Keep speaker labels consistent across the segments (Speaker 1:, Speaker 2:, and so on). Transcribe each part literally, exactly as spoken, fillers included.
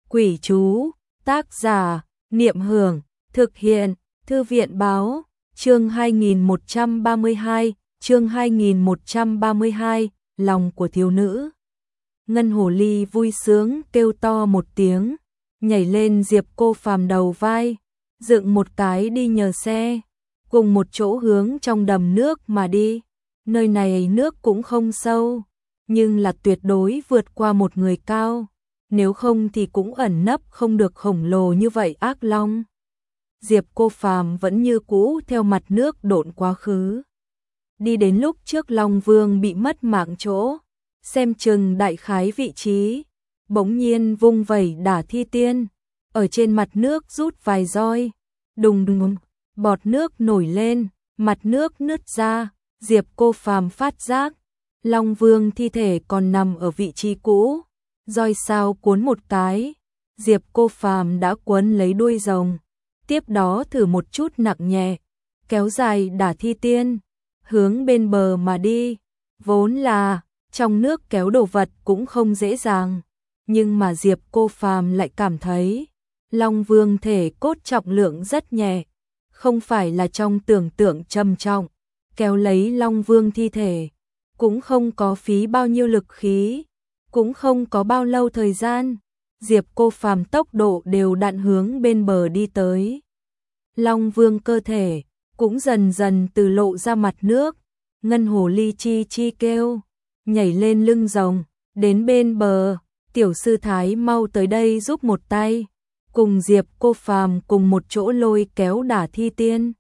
Speaker 1: Quỷ chú, tác giả, Niệm Hưởng, thực hiện, Thư viện báo, chương hai nghìn một trăm ba mươi hai, chương hai nghìn một trăm ba mươi hai, lòng của thiếu nữ. Ngân hồ ly vui sướng kêu to một tiếng, nhảy lên Diệp Cô Phàm đầu vai, dựng một cái đi nhờ xe, cùng một chỗ hướng trong đầm nước mà đi. Nơi này nước cũng không sâu, nhưng là tuyệt đối vượt qua một người cao, nếu không thì cũng ẩn nấp không được khổng lồ như vậy ác long. Diệp Cô Phàm vẫn như cũ theo mặt nước độn quá khứ. Đi đến lúc trước Long Vương bị mất mạng chỗ, xem chừng đại khái vị trí, bỗng nhiên vung vẩy đả thi tiên, ở trên mặt nước rút vài roi, đùng đùng, bọt nước nổi lên, mặt nước nứt ra. Diệp Cô Phàm phát giác, Long Vương thi thể còn nằm ở vị trí cũ, roi sao cuốn một cái, Diệp Cô Phàm đã quấn lấy đuôi rồng, tiếp đó thử một chút nặng nhẹ, kéo dài đả thi tiên, hướng bên bờ mà đi. Vốn là trong nước kéo đồ vật cũng không dễ dàng, nhưng mà Diệp Cô Phàm lại cảm thấy Long Vương thể cốt trọng lượng rất nhẹ, không phải là trong tưởng tượng trầm trọng. Kéo lấy Long Vương thi thể, cũng không có phí bao nhiêu lực khí, cũng không có bao lâu thời gian, Diệp Cô Phàm tốc độ đều đặn hướng bên bờ đi tới. Long Vương cơ thể cũng dần dần từ lộ ra mặt nước, ngân hồ ly chi chi kêu, nhảy lên lưng rồng, đến bên bờ, tiểu sư thái mau tới đây giúp một tay, cùng Diệp Cô Phàm cùng một chỗ lôi kéo đả thi tiên.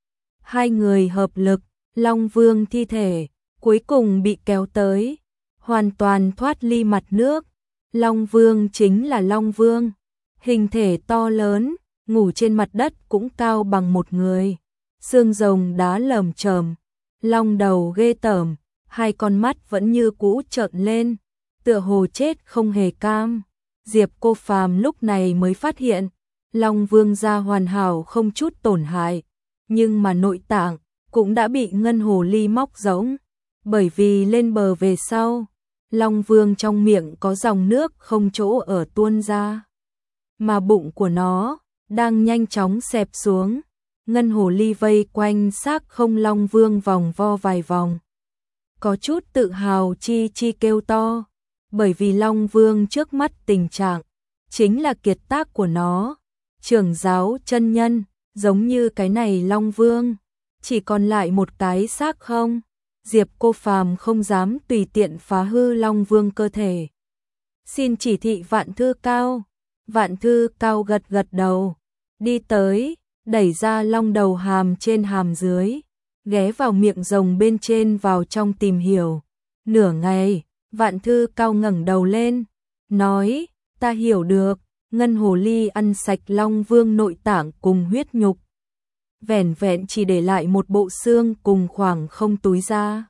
Speaker 1: Hai người hợp lực, Long Vương thi thể cuối cùng bị kéo tới, hoàn toàn thoát ly mặt nước. Long Vương chính là Long Vương, hình thể to lớn, ngủ trên mặt đất cũng cao bằng một người, xương rồng đá lởm chởm, long đầu ghê tởm, hai con mắt vẫn như cũ trợn lên, tựa hồ chết không hề cam. Diệp Cô Phàm lúc này mới phát hiện, Long Vương da hoàn hảo không chút tổn hại, nhưng mà nội tạng cũng đã bị ngân hồ ly móc rỗng, bởi vì lên bờ về sau, Long Vương trong miệng có dòng nước không chỗ ở tuôn ra, mà bụng của nó đang nhanh chóng xẹp xuống. Ngân hồ ly vây quanh xác không Long Vương vòng vo vài vòng, có chút tự hào chi chi kêu to, bởi vì Long Vương trước mắt tình trạng chính là kiệt tác của nó. Trưởng giáo chân nhân, giống như cái này Long Vương chỉ còn lại một cái xác không, Diệp Cô Phàm không dám tùy tiện phá hư Long Vương cơ thể. Xin chỉ thị Vạn Thư Cao. Vạn Thư Cao gật gật đầu, đi tới, đẩy ra long đầu hàm trên hàm dưới, ghé vào miệng rồng bên trên vào trong tìm hiểu. Nửa ngày, Vạn Thư Cao ngẩng đầu lên, nói, ta hiểu được, ngân hồ ly ăn sạch Long Vương nội tạng cùng huyết nhục, vẻn vẹn chỉ để lại một bộ xương cùng khoảng không túi ra.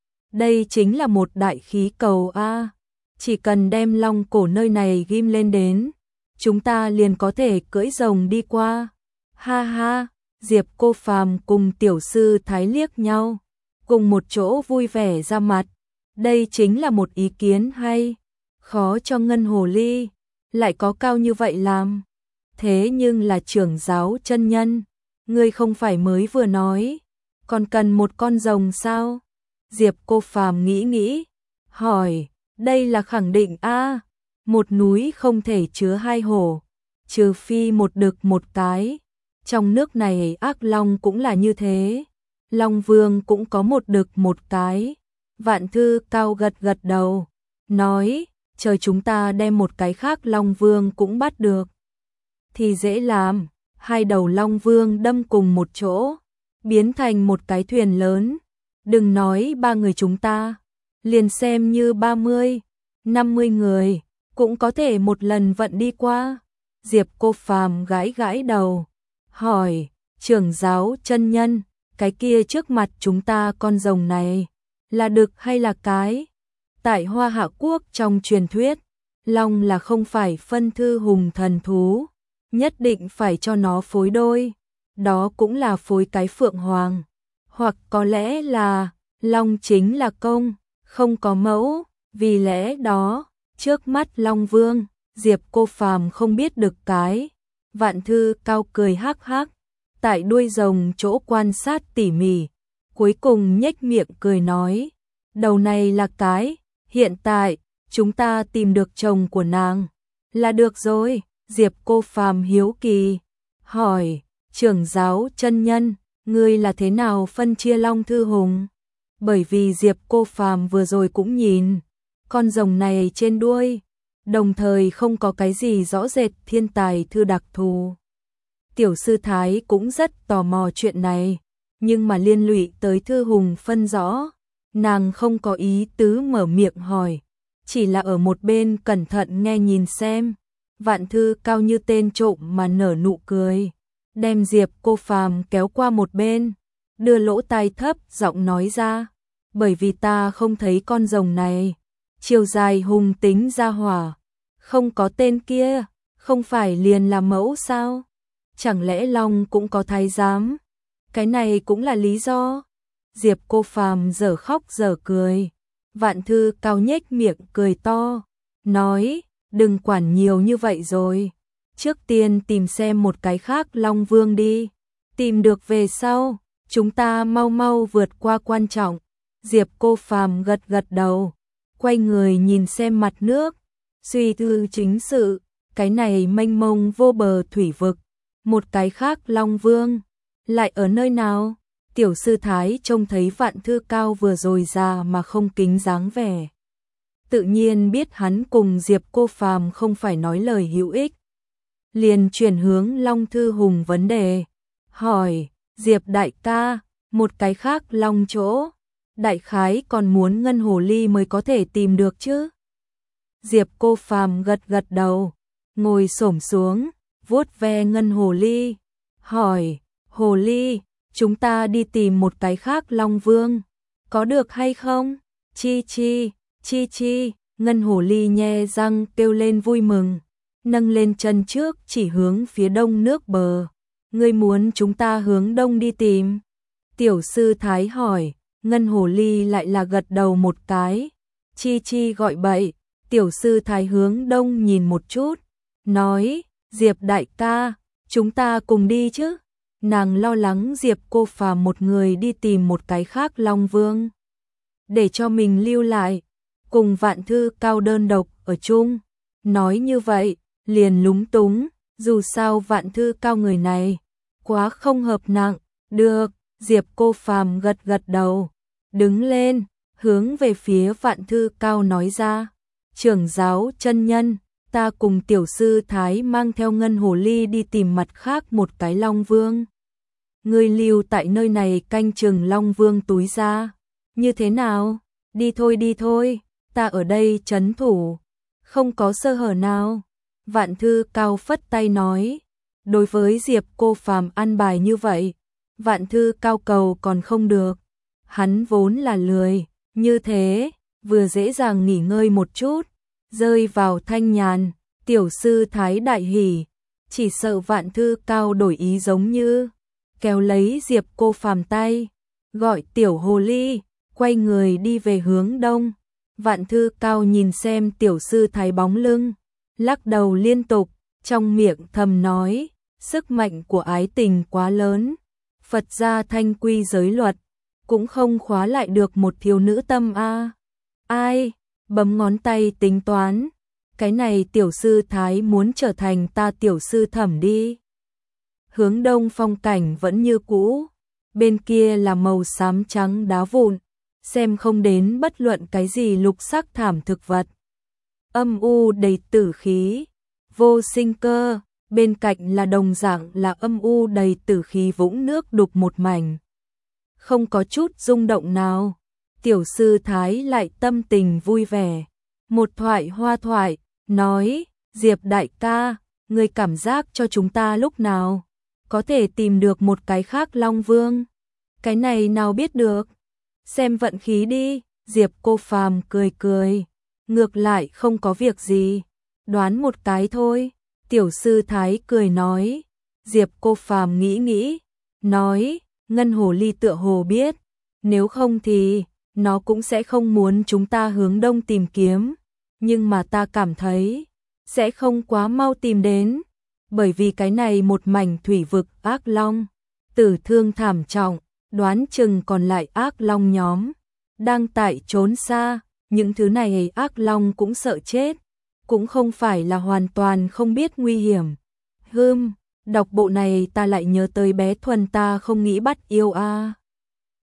Speaker 1: Đây chính là một đại khí cầu a, chỉ cần đem long cổ nơi này ghim lên đến, chúng ta liền có thể cưỡi rồng đi qua. Ha ha, Diệp Cô Phàm cùng tiểu sư thái liếc nhau, cùng một chỗ vui vẻ ra mặt. Đây chính là một ý kiến hay, khó cho ngân hồ ly lại có cao như vậy làm. Thế nhưng là trưởng giáo chân nhân, ngươi không phải mới vừa nói còn cần một con rồng sao? Diệp Cô Phàm nghĩ nghĩ, hỏi, đây là khẳng định a, một núi không thể chứa hai hổ, trừ phi một đực một cái. Trong nước này ác long cũng là như thế, Long Vương cũng có một đực một cái. Vạn Thư Cao gật gật đầu, nói, chờ chúng ta đem một cái khác Long Vương cũng bắt được thì dễ làm. Hai đầu Long Vương đâm cùng một chỗ, biến thành một cái thuyền lớn. Đừng nói ba người chúng ta, liền xem như ba mươi, năm mươi người, cũng có thể một lần vận đi qua. Diệp Cô Phàm gãi gãi đầu, hỏi, trưởng giáo chân nhân, cái kia trước mặt chúng ta con rồng này, là đực hay là cái? Tại Hoa Hạ Quốc trong truyền thuyết, long là không phải phân thư hùng thần thú, nhất định phải cho nó phối đôi, đó cũng là phối cái phượng hoàng, hoặc có lẽ là long chính là công, không có mẫu, vì lẽ đó, trước mắt Long Vương Diệp Cô Phàm không biết được cái. Vạn Thư Cao cười hắc hắc, tại đuôi rồng chỗ quan sát tỉ mỉ, cuối cùng nhếch miệng cười nói, đầu này là cái, hiện tại, chúng ta tìm được chồng của nàng, là được rồi. Diệp Cô Phàm hiếu kỳ, hỏi, trưởng giáo chân nhân, ngươi là thế nào phân chia Long Thư Hùng? Bởi vì Diệp Cô Phàm vừa rồi cũng nhìn, con rồng này trên đuôi, đồng thời không có cái gì rõ rệt thiên tài thư đặc thù. Tiểu sư Thái cũng rất tò mò chuyện này, nhưng mà liên lụy tới Thư Hùng phân rõ, nàng không có ý tứ mở miệng hỏi, chỉ là ở một bên cẩn thận nghe nhìn xem. Vạn Thư Cao như tên trộm mà nở nụ cười, đem Diệp Cô Phàm kéo qua một bên, đưa lỗ tai thấp giọng nói ra, bởi vì ta không thấy con rồng này, chiều dài hùng tính ra hỏa, không có tên kia, không phải liền là mẫu sao? Chẳng lẽ Long cũng có thái giám? Cái này cũng là lý do. Diệp Cô Phàm dở khóc dở cười, Vạn Thư Cao nhếch miệng cười to, nói, đừng quản nhiều như vậy rồi, trước tiên tìm xem một cái khác Long Vương đi, tìm được về sau, chúng ta mau mau vượt qua quan trọng. Diệp Cô Phàm gật gật đầu, quay người nhìn xem mặt nước, suy tư chính sự, cái này mênh mông vô bờ thủy vực, một cái khác Long Vương, lại ở nơi nào? Tiểu sư Thái trông thấy Vạn Thư Cao vừa rồi ra mà không kính dáng vẻ, tự nhiên biết hắn cùng Diệp Cô Phàm không phải nói lời hữu ích, liền chuyển hướng Long Thư Hùng vấn đề, hỏi, Diệp đại ca, một cái khác Long chỗ, đại khái còn muốn ngân hồ ly mới có thể tìm được chứ? Diệp Cô Phàm gật gật đầu, ngồi xổm xuống, vuốt ve ngân hồ ly, hỏi, hồ ly, chúng ta đi tìm một cái khác Long Vương, có được hay không? Chi chi, chi chi, ngân hồ ly nhe răng kêu lên vui mừng, nâng lên chân trước chỉ hướng phía đông nước bờ, ngươi muốn chúng ta hướng đông đi tìm? Tiểu sư Thái hỏi, ngân hồ ly lại là gật đầu một cái, chi chi gọi bậy. Tiểu sư Thái hướng đông nhìn một chút, nói, Diệp đại ca, chúng ta cùng đi chứ? Nàng lo lắng Diệp Cô Phàm một người đi tìm một cái khác Long Vương, để cho mình lưu lại, cùng Vạn Thư Cao đơn độc ở chung. Nói như vậy, liền lúng túng, dù sao Vạn Thư Cao người này, quá không hợp nặng, được, Diệp Cô Phàm gật gật đầu, đứng lên, hướng về phía Vạn Thư Cao nói ra, trưởng giáo chân nhân, ta cùng tiểu sư Thái mang theo ngân hồ ly đi tìm mặt khác một cái Long Vương. Ngươi lưu tại nơi này canh chừng Long Vương túi ra, như thế nào? Đi thôi đi thôi, ta ở đây trấn thủ, không có sơ hở nào. Vạn Thư Cao phất tay nói, đối với Diệp Cô Phàm ăn bài như vậy, Vạn Thư Cao cầu còn không được, hắn vốn là lười, như thế, vừa dễ dàng nghỉ ngơi một chút, rơi vào thanh nhàn, tiểu sư Thái đại hỉ, chỉ sợ Vạn Thư Cao đổi ý giống như, kéo lấy Diệp Cô Phàm tay, gọi tiểu hồ ly, quay người đi về hướng đông. Vạn Thư Cao nhìn xem tiểu sư Thái bóng lưng, lắc đầu liên tục, trong miệng thầm nói, sức mạnh của ái tình quá lớn, Phật gia thanh quy giới luật, cũng không khóa lại được một thiếu nữ tâm a. Ai, bấm ngón tay tính toán, cái này tiểu sư Thái muốn trở thành ta tiểu sư Thẩm đi. Hướng đông phong cảnh vẫn như cũ, bên kia là màu xám trắng đá vụn, xem không đến bất luận cái gì lục sắc thảm thực vật. Âm u đầy tử khí, vô sinh cơ, bên cạnh là đồng dạng là âm u đầy tử khí vũng nước đục một mảnh. Không có chút rung động nào, tiểu sư Thái lại tâm tình vui vẻ. Một thoại hoa thoại, nói, Diệp đại ca, ngươi cảm giác cho chúng ta lúc nào có thể tìm được một cái khác Long Vương? Cái này nào biết được, xem vận khí đi. Diệp Cô Phàm cười cười, ngược lại không có việc gì, đoán một cái thôi. Tiểu sư Thái cười nói. Diệp Cô Phàm nghĩ nghĩ, nói, ngân hồ ly tựa hồ biết, nếu không thì nó cũng sẽ không muốn chúng ta hướng đông tìm kiếm, nhưng mà ta cảm thấy sẽ không quá mau tìm đến, bởi vì cái này một mảnh thủy vực ác long, tử thương thảm trọng, đoán chừng còn lại ác long nhóm đang tại trốn xa, những thứ này ác long cũng sợ chết, cũng không phải là hoàn toàn không biết nguy hiểm. Hừm, đọc bộ này ta lại nhớ tới bé Thuần ta không nghĩ bắt yêu a.